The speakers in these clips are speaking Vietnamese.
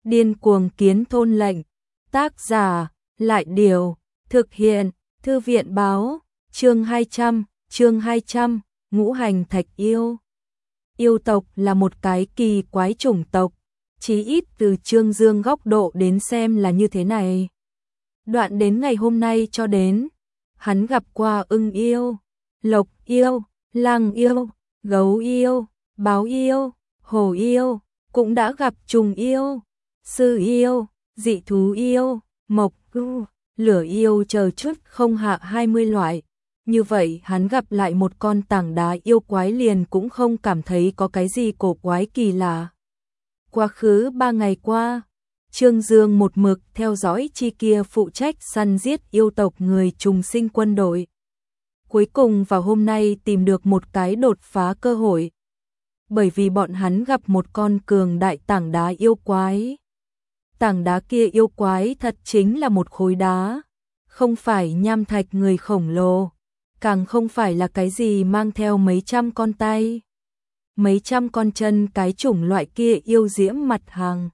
Điên cuồng kiến thôn lệnh. Tác giả, Lại Điều. Thực hiện, Thư viện báo. Chương 200, Ngũ hành thạch yêu. Yêu tộc là một cái kỳ quái chủng tộc, chí ít từ Trương Dương góc độ đến xem là như thế này. Đoạn đến ngày hôm nay cho đến, hắn gặp qua ưng yêu, lộc yêu, lang yêu, gấu yêu, báo yêu, hổ yêu, cũng đã gặp trùng yêu, sư yêu, dị thú yêu, mộc yêu, lửa yêu chờ chút không hạ 20 loại. Như vậy hắn gặp lại một con tảng đá yêu quái liền cũng không cảm thấy có cái gì cổ quái kỳ lạ. Quá khứ 3 ngày qua, Trương Dương một mực theo dõi chi kia phụ trách săn giết yêu tộc người trùng sinh quân đội. Cuối cùng vào hôm nay tìm được một cái đột phá cơ hội. Bởi vì bọn hắn gặp một con cường đại tảng đá yêu quái. Tảng đá kia yêu quái thật chính là một khối đá, không phải nham thạch người khổng lồ, càng không phải là cái gì mang theo mấy trăm con tay, mấy trăm con chân cái chủng loại kia yêu diễm mặt hàng.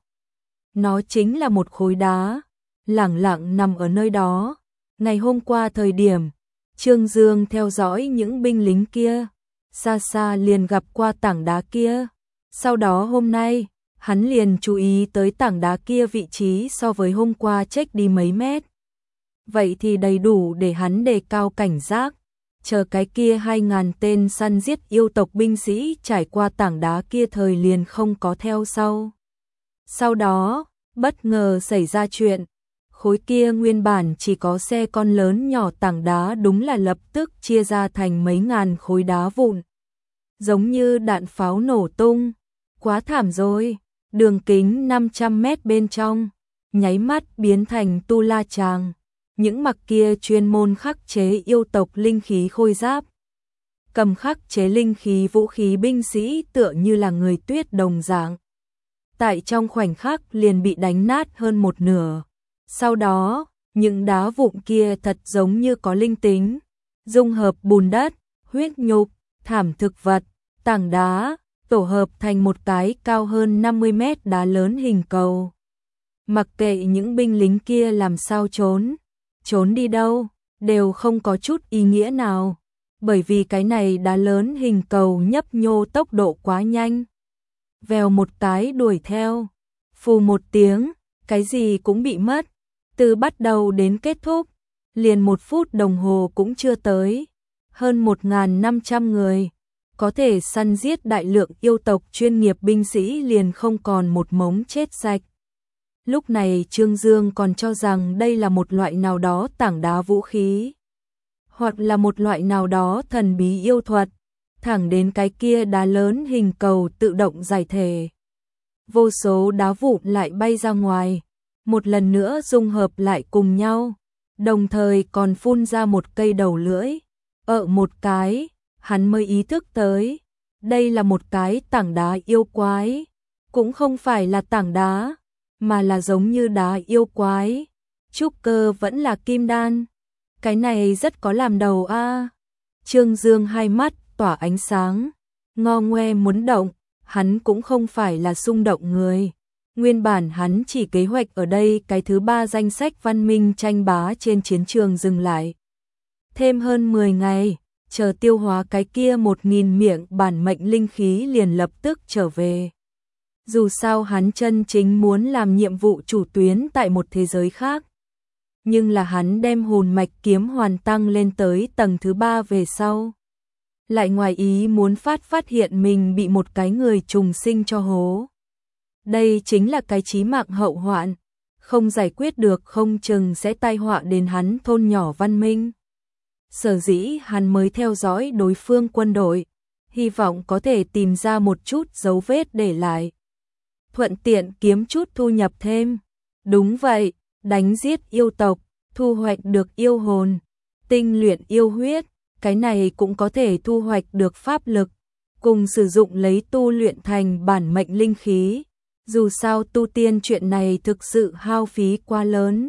Nó chính là một khối đá, lẳng lặng nằm ở nơi đó. Ngày hôm qua thời điểm, Trương Dương theo dõi những binh lính kia, xa xa liền gặp qua tảng đá kia. Sau đó hôm nay, hắn liền chú ý tới tảng đá kia vị trí so với hôm qua chênh đi mấy mét. Vậy thì đầy đủ để hắn đề cao cảnh giác, chờ cái kia 2000 tên săn giết yêu tộc binh sĩ trải qua tảng đá kia thời liền không có theo sau. Sau đó, bất ngờ xảy ra chuyện, khối kia nguyên bản chỉ có xe con lớn nhỏ tảng đá đúng là lập tức chia ra thành mấy ngàn khối đá vụn. Giống như đạn pháo nổ tung, quá thảm rồi, đường kính 500 mét bên trong, nháy mắt biến thành tu la tràng. Những mặc kia chuyên môn khắc chế yêu tộc linh khí khôi giáp, cầm khắc chế linh khí vũ khí binh sĩ tựa như là người tuyết đồng dạng. Tại trong khoảnh khắc liền bị đánh nát hơn một nửa. Sau đó, những đá vụn kia thật giống như có linh tính, dung hợp bùn đất, huyết nhục, thảm thực vật, tảng đá, tổ hợp thành một cái cao hơn 50 mét đá lớn hình cầu. Mặc kệ những binh lính kia làm sao trốn đi đâu, đều không có chút ý nghĩa nào, bởi vì cái này đá lớn hình cầu nhấp nhô tốc độ quá nhanh. Vèo một cái đuổi theo, phù một tiếng, cái gì cũng bị mất, từ bắt đầu đến kết thúc, liền 1 phút đồng hồ cũng chưa tới, hơn 1500 người, có thể săn giết đại lượng yêu tộc chuyên nghiệp binh sĩ liền không còn một mống chết sạch. Lúc này Trương Dương còn cho rằng đây là một loại nào đó tảng đá vũ khí, hoặc là một loại nào đó thần bí yêu thuật, thẳng đến cái kia đá lớn hình cầu tự động giải thể. Vô số đá vụn lại bay ra ngoài, một lần nữa dung hợp lại cùng nhau, đồng thời còn phun ra một cây đầu lưỡi. Một cái, hắn mới ý thức tới, đây là một cái tảng đá yêu quái, cũng không phải là tảng đá, mà là giống như đá yêu quái, trúc cơ vẫn là kim đan. Cái này rất có làm đầu a. Trương Dương hai mắt tỏa ánh sáng, ngo ngoe muốn động, hắn cũng không phải là xung động người. Nguyên bản hắn chỉ kế hoạch ở đây cái thứ 3 danh sách văn minh tranh bá trên chiến trường dừng lại. Thêm hơn 10 ngày, chờ tiêu hóa cái kia 1000 miệng bản mệnh linh khí liền lập tức trở về. Dù sao hắn chân chính muốn làm nhiệm vụ chủ tuyến tại một thế giới khác. Nhưng là hắn đem hồn mạch kiếm hoàn tăng lên tới tầng thứ 3 về sau. Lại ngoài ý muốn phát hiện mình bị một cái người trùng sinh cho hố. Đây chính là cái chí mạng hậu hoạn, không giải quyết được không chừng sẽ tai họa đến hắn thôn nhỏ văn minh. Sở dĩ hắn mới theo dõi đối phương quân đội, hy vọng có thể tìm ra một chút dấu vết để lại. Thuận tiện kiếm chút thu nhập thêm. Đúng vậy, đánh giết yêu tộc, thu hoạch được yêu hồn, tinh luyện yêu huyết, cái này cũng có thể thu hoạch được pháp lực, cùng sử dụng lấy tu luyện thành bản mệnh linh khí. Dù sao tu tiên chuyện này thực sự hao phí quá lớn.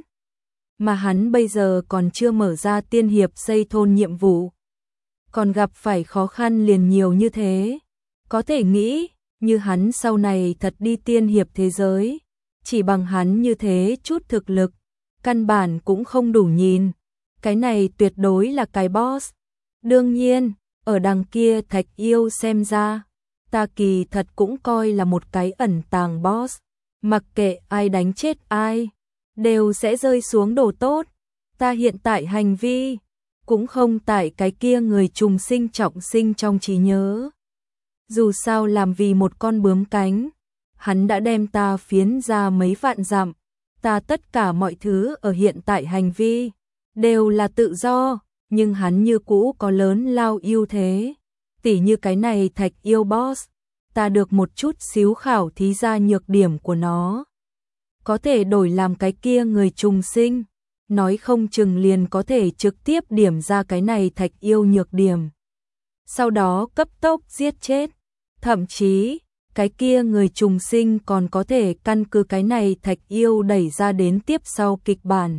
Mà hắn bây giờ còn chưa mở ra tiên hiệp xây thôn nhiệm vụ. Còn gặp phải khó khăn liền nhiều như thế. Có thể nghĩ, như hắn sau này thật đi tiên hiệp thế giới, chỉ bằng hắn như thế chút thực lực, căn bản cũng không đủ nhìn. Cái này tuyệt đối là cái boss. Đương nhiên, ở đằng kia Thạch Yêu xem ra, ta kỳ thật cũng coi là một cái ẩn tàng boss. Mặc kệ ai đánh chết ai, đều sẽ rơi xuống đồ tốt. Ta hiện tại hành vi, cũng không tại cái kia người trùng sinh trọng sinh trong trí nhớ. Dù sao làm vì một con bướm cánh, hắn đã đem ta phiến ra mấy vạn dặm. Ta tất cả mọi thứ ở hiện tại hành vi, đều là tự do, nhưng hắn như cũ có lớn lao ưu thế. Tỉ như cái này Thạch Yêu boss, ta được một chút xíu khảo thí ra nhược điểm của nó. Có thể đổi làm cái kia người trùng sinh, nói không chừng liền có thể trực tiếp điểm ra cái này Thạch Yêu nhược điểm. Sau đó cấp tốc giết chết. Thậm chí, cái kia người trùng sinh còn có thể căn cứ cái này Thạch Yêu đẩy ra đến tiếp sau kịch bản.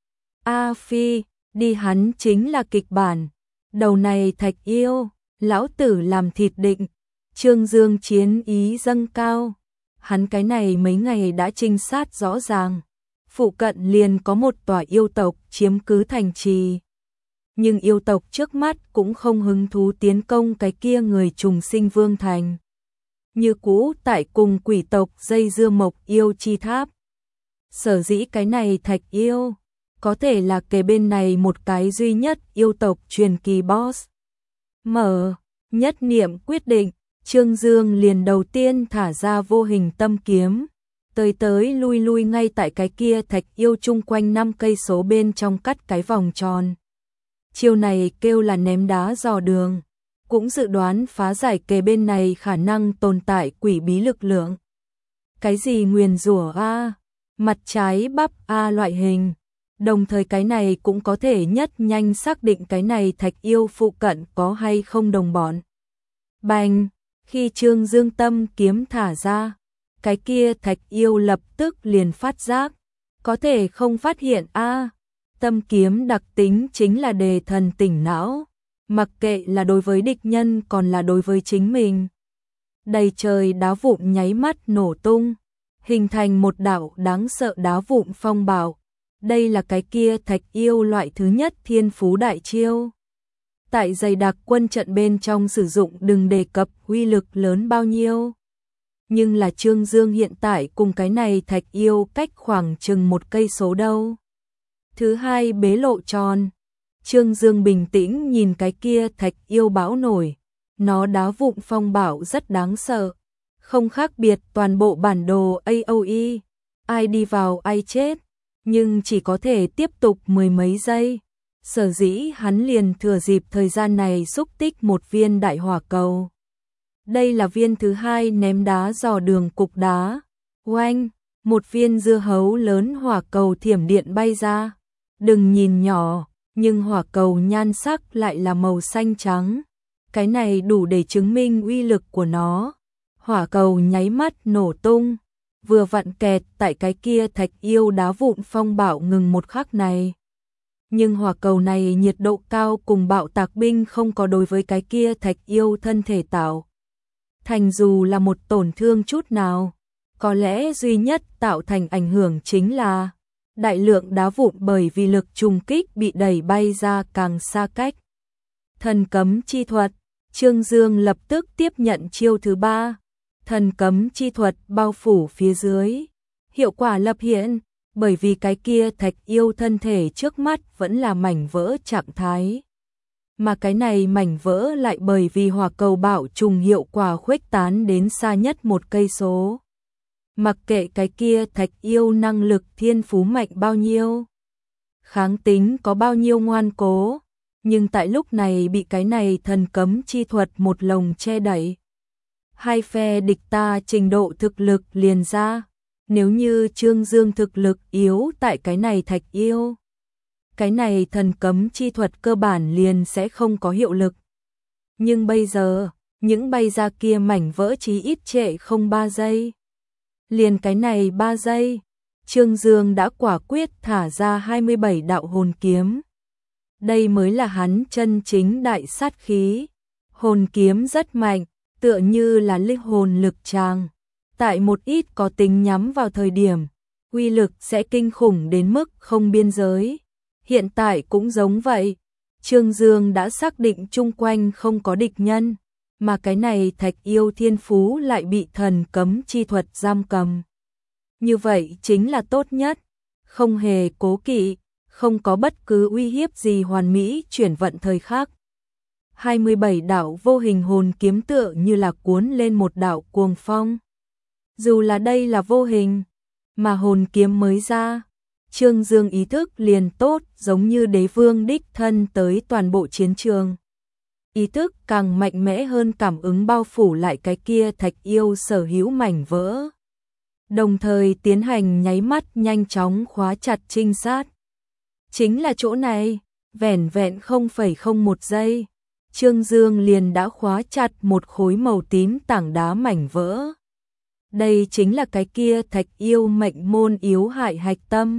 A Phi, đi hắn chính là kịch bản. Đầu này Thạch Yêu, lão tử làm thịt định. Trương Dương chiến ý dâng cao. Hắn cái này mấy ngày đã trinh sát rõ ràng. Phụ cận liền có một tòa yêu tộc chiếm cứ thành trì. Nhưng yêu tộc trước mắt cũng không hứng thú tiến công cái kia người trùng sinh vương thành. Như cũ tại cùng quỷ tộc dây dưa Mộc Yêu chi tháp. Sở dĩ cái này Thạch Yêu, có thể là kề bên này một cái duy nhất yêu tộc truyền kỳ boss. Mở, nhất niệm quyết định, Trương Dương liền đầu tiên thả ra vô hình tâm kiếm. Tới lui ngay tại cái kia Thạch Yêu chung quanh 5 cây số bên trong cắt cái vòng tròn. Chiêu này kêu là ném đá dò đường, cũng dự đoán phá giải kề bên này khả năng tồn tại quỷ bí lực lượng. Cái gì nguyền rủa a, mặt trái bắp a loại hình. Đồng thời cái này cũng có thể nhất nhanh xác định cái này Thạch Yêu phụ cận có hay không đồng bọn. Bành, khi Trương Dương tâm kiếm thả ra, cái kia Thạch Yêu lập tức liền phát giác, có thể không phát hiện a. Tâm kiếm đặc tính chính là đề thần tỉnh não, mặc kệ là đối với địch nhân còn là đối với chính mình. Đầy trời đá vụn nháy mắt nổ tung, hình thành một đạo đáng sợ đá vụn phong bạo. Đây là cái kia Thạch Yêu loại thứ nhất thiên phú đại chiêu. Tại dày đặc quân trận bên trong sử dụng đừng đề cập uy lực lớn bao nhiêu. Nhưng là Trương Dương hiện tại cùng cái này Thạch Yêu cách khoảng chừng 1 cây số đâu. Thứ hai bế lộ tròn. Trương Dương bình tĩnh nhìn cái kia Thạch Yêu bão nổi. Nó đá vụn phong bạo rất đáng sợ. Không khác biệt toàn bộ bản đồ AOE. Ai đi vào ai chết. Nhưng chỉ có thể tiếp tục 10 mấy giây. Sở dĩ hắn liền thừa dịp thời gian này xúc tích một viên đại hỏa cầu. Đây là viên thứ hai ném đá dò đường cục đá. Oanh, một viên dưa hấu lớn hỏa cầu thiểm điện bay ra. Đừng nhìn nhỏ, nhưng hỏa cầu nhan sắc lại là màu xanh trắng. Cái này đủ để chứng minh uy lực của nó. Hỏa cầu nháy mắt nổ tung, vừa vặn kẹt tại cái kia Thạch Yêu đá vụn phong bạo ngừng một khắc này. Nhưng hỏa cầu này nhiệt độ cao cùng bạo tạc binh không có đối với cái kia Thạch Yêu thân thể tạo thành dù là một tổn thương chút nào. Có lẽ duy nhất tạo thành ảnh hưởng chính là đại lượng đá vụn bởi vì lực trùng kích bị đẩy bay ra càng xa cách. Thần cấm chi thuật, Trương Dương lập tức tiếp nhận chiêu thứ 3. Thần cấm chi thuật bao phủ phía dưới. Hiệu quả lập hiện, bởi vì cái kia Thạch Yêu thân thể trước mắt vẫn là mảnh vỡ trạng thái. Mà cái này mảnh vỡ lại bởi vì hỏa cầu bạo trùng hiệu quả khuếch tán đến xa nhất 1 cây số. Mặc kệ cái kia Thạch Yêu năng lực thiên phú mạnh bao nhiêu, kháng tính có bao nhiêu ngoan cố, nhưng tại lúc này bị cái này thần cấm chi thuật một lồng che đậy. Hai phe địch ta trình độ thực lực liền ra. Nếu như Trương Dương thực lực yếu tại cái này Thạch Yêu, cái này thần cấm chi thuật cơ bản liền sẽ không có hiệu lực. Nhưng bây giờ, những bay ra kia mảnh vỡ chí ít trệ không 3 giây. Liền cái này 3 giây, Trương Dương đã quả quyết thả ra 27 đạo hồn kiếm. Đây mới là hắn chân chính đại sát khí. Hồn kiếm rất mạnh, tựa như là linh hồn lực tràng. Tại một ít có tính nhắm vào thời điểm, uy lực sẽ kinh khủng đến mức không biên giới. Hiện tại cũng giống vậy, Trương Dương đã xác định chung quanh không có địch nhân, mà cái này Thạch Yêu thiên phú lại bị thần cấm chi thuật giam cầm. Như vậy chính là tốt nhất, không hề cố kỵ, không có bất cứ uy hiếp gì, hoàn mỹ chuyển vận thời khắc. 27 đạo vô hình hồn kiếm tựa như là cuốn lên một đạo cuồng phong. Dù là đây là vô hình, mà hồn kiếm mới ra, Trương Dương ý thức liền tốt, giống như đế vương đích thân tới toàn bộ chiến trường. Ý thức càng mạnh mẽ hơn, cảm ứng bao phủ lại cái kia Thạch Yêu sở hữu mảnh vỡ. Đồng thời tiến hành nháy mắt nhanh chóng khóa chặt trinh sát. Chính là chỗ này, vẻn vẹn 0,01 giây, Trương Dương liền đã khóa chặt một khối màu tím tảng đá mảnh vỡ. Đây chính là cái kia Thạch Yêu mệnh môn yếu hại hạch tâm.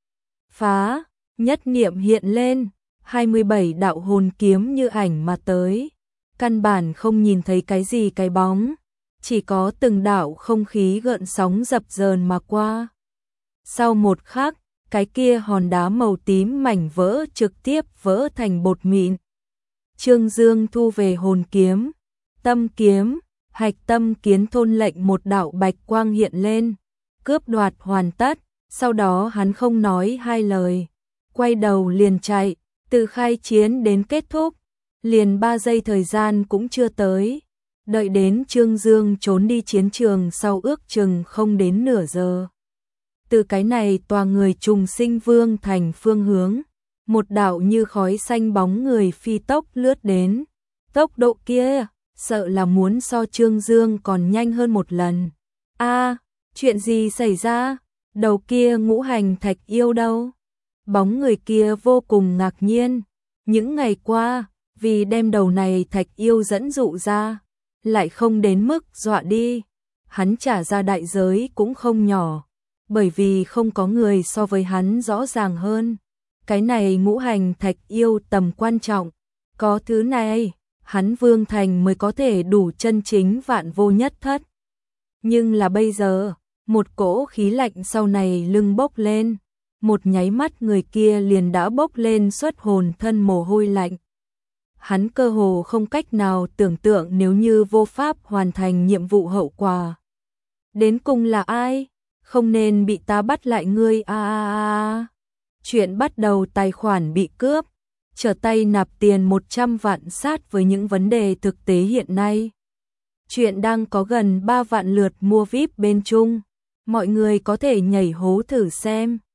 Phá, nhất niệm hiện lên, 27 đạo hồn kiếm như ảnh mà tới. Căn bản không nhìn thấy cái gì cái bóng, chỉ có từng đạo không khí gợn sóng dập dờn mà qua. Sau một khắc, cái kia hòn đá màu tím mảnh vỡ trực tiếp vỡ thành bột mịn. Trương Dương thu về hồn kiếm, tâm kiếm, hạch tâm kiến thôn lệnh, một đạo bạch quang hiện lên, cướp đoạt hoàn tất. Sau đó hắn không nói hai lời, quay đầu liền chạy, từ khai chiến đến kết thúc, liền 3 giây thời gian cũng chưa tới. Đợi đến Trương Dương trốn đi chiến trường sau ước chừng không đến nửa giờ. Từ cái này tòa người trùng sinh vương thành phương hướng, một đạo như khói xanh bóng người phi tốc lướt đến. Tốc độ kia, sợ là muốn so Trương Dương còn nhanh hơn một lần. A, chuyện gì xảy ra? Đầu kia ngũ hành Thạch Yêu đâu? Bóng người kia vô cùng ngạc nhiên. Những ngày qua, vì đem đầu này Thạch Yêu dẫn dụ ra, lại không đến mức dọa đi. Hắn trả ra đại giới cũng không nhỏ, bởi vì không có người so với hắn rõ ràng hơn. Cái này ngũ hành Thạch Yêu tầm quan trọng, có thứ này, hắn vương thành mới có thể đủ chân chính vạn vô nhất thất. Nhưng là bây giờ, một cỗ khí lạnh sau này lưng bốc lên, một nháy mắt người kia liền đã bốc lên xuất hồn thân mồ hôi lạnh. Hắn cơ hồ không cách nào tưởng tượng nếu như vô pháp hoàn thành nhiệm vụ hậu quả. Đến cùng là ai? Không nên bị ta bắt lại ngươi a. Chuyện bắt đầu tài khoản bị cướp, trở tay nạp tiền 100 vạn sát với những vấn đề thực tế hiện nay. Chuyện đang có gần 3 vạn lượt mua VIP bên Trung. Mọi người có thể nhảy hố thử xem.